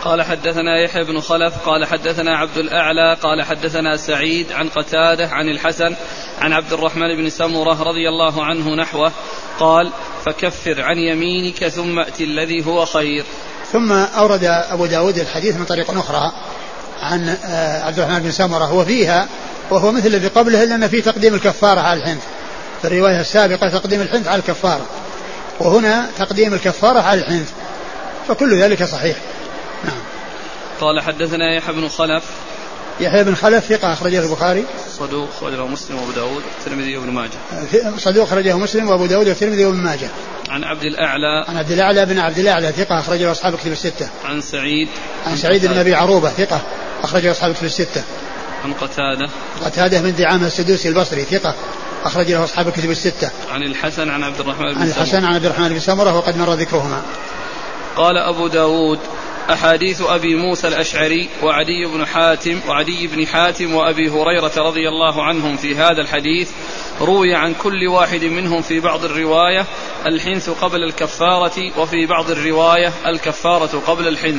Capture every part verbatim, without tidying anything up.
قال حدثنا يحيى بن خلف قال حدثنا عبد الأعلى قال حدثنا سعيد عن قتادة عن الحسن عن عبد الرحمن بن سمرة رضي الله عنه نحوه قال فكفر عن يمينك ثم أت الذي هو خير. ثم أورد أبو داود الحديث من طريق أخرى عن عبد الرحمن بن سمرة وفيها وهو مثل الذي قبله إلا أن فيه تقديم الكفارة على الحنث. في الرواية السابقة تقديم الحنث على الكفارة وهنا تقديم الكفارة على الحنث فكل ذلك صحيح. نعم. قال حدثنا يحيى بن خلف يحيى بن خلف ثقة أخرجه البخاري صدوق أخرجه مسلم وأبو داود والترمذي وابن ماجه صدوق أخرجه مسلم وأبو داود والترمذي وابن ماجه. عن عبد الأعلى عن عبد الأعلى بن عبد الأعلى ثقة أخرجه أصحاب الكتب الستة. عن سعيد عن سعيد بن أبي عروبة ثقة أخرجه أصحاب الكتب الستة. عن قتادة قتادة بن دعامة السدوسي البصري ثقة أخرج له أصحاب الكتب الستة. عن الحسن عن عبد الرحمن بن عن الحسن عن عبد الرحمن بن سمرة وقد مر ذكرهما. قال أبو داود أحاديث أبي موسى الأشعري وعدي بن حاتم وعدي بن حاتم وأبي هريرة رضي الله عنهم في هذا الحديث روي عن كل واحد منهم في بعض الرواية الحنث قبل الكفارة وفي بعض الرواية الكفارة قبل الحنث.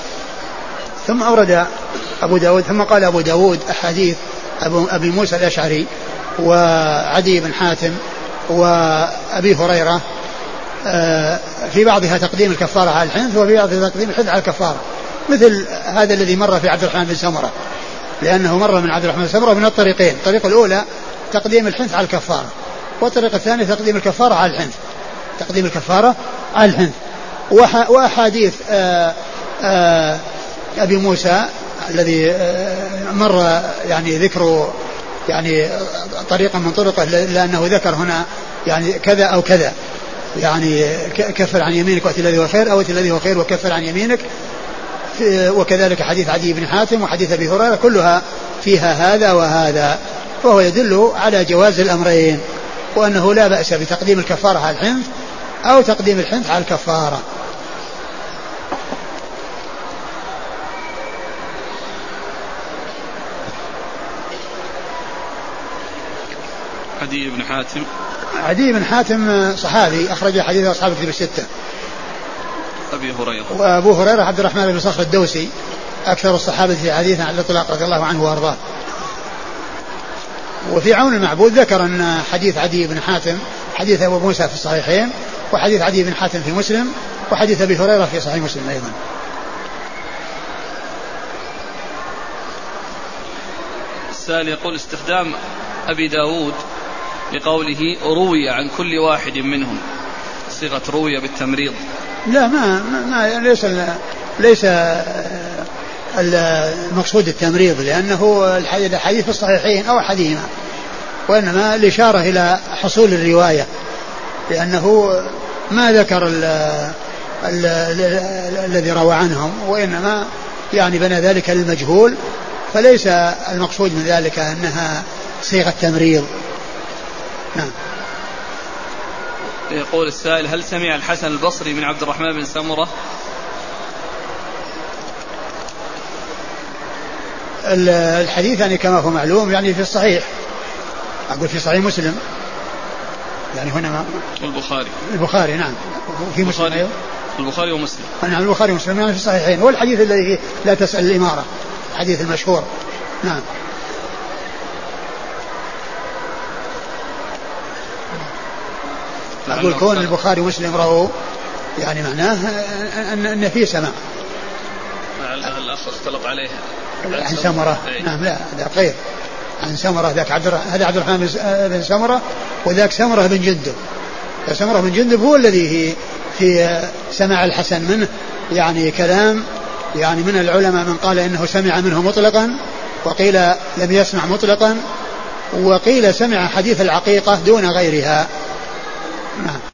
ثم أورد أبو داود ثم قال أبو داود أحاديث أبي موسى الأشعري وعدي بن حاتم وأبي هريرة في بعضها تقديم الكفارة على الحنث وفي بعضها تقديم الحنث على الكفارة مثل هذا الذي مر في عبد الرحمن بن سمرة لأنه مر من عبد الرحمن بن سمرة من الطريقين. الطريق الأولى تقديم الحنث على الكفارة والطريق الثاني تقديم الكفارة على الحنث تقديم الكفارة على الحنث. وأحاديث آآ آآ أبي موسى الذي مر يعني ذكره يعني طريقا من طرقه لأنه ذكر هنا يعني كذا أو كذا يعني كفر عن يمينك وأتي الذي هو خير أو أتي الذي هو خير وكفر عن يمينك. وكذلك حديث عدي بن حاتم وحديث أبي هريرة كلها فيها هذا وهذا وهو يدل على جواز الأمرين وأنه لا بأس بتقديم الكفارة على الحنث أو تقديم الحنث على الكفارة. عدي بن حاتم عدي بن حاتم صحابي أخرج حديث أصحاب الكتب الستة. أبي هريرة وأبو هريرة عبد الرحمن بن صخر الدوسي أكثر الصحابة حديثا على الإطلاق رضي الله عنه وأرضاه. وفي عون المعبود ذكر أن حديث عدي بن حاتم حديث أبو موسى في الصحيحين وحديث عدي بن حاتم في مسلم وحديث أبي هريرة في صحيح مسلم أيضا. السائل يقول استخدام أبي داود بقوله روي عن كل واحد منهم صيغة روي بالتمريض. لا ما, ما, ما ليس ليس المقصود التمريض لأنه الحديث في الصحيحين أو أحدهما وإنما الإشارة إلى حصول الرواية لأنه ما ذكر ال ال الذي روى عنهم وإنما يعني بنى ذلك للمجهول فليس المقصود من ذلك أنها صيغة تمريض. نعم. يقول السائل هل سمع الحسن البصري من عبد الرحمن بن سمرة؟ الحديث يعني كما هو معلوم يعني في الصحيح أقول في صحيح مسلم يعني هنا ما البخاري البخاري نعم وفي مسلم أيوه البخاري ومسلم نعم البخاري ومسلم يعني في الصحيحين هو الحديث الذي لا تسأل الإمارة الحديث المشهور. نعم. أقول كون البخاري ومسلم رأوا يعني معناه أن, أن فيه سماع. الأخ اختلط عليه عن سمرة. نعم لا هذا غير عن سمرة ذاك عبد هذا عبد الرحمن بن سمرة وذاك سمرة بن جندب. سمرة بن جندب هو الذي في سماع الحسن منه يعني كلام يعني من العلماء من قال إنه سمع منه مطلقا وقيل لم يسمع مطلقا وقيل سمع حديث العقيقة دون غيرها. نعم.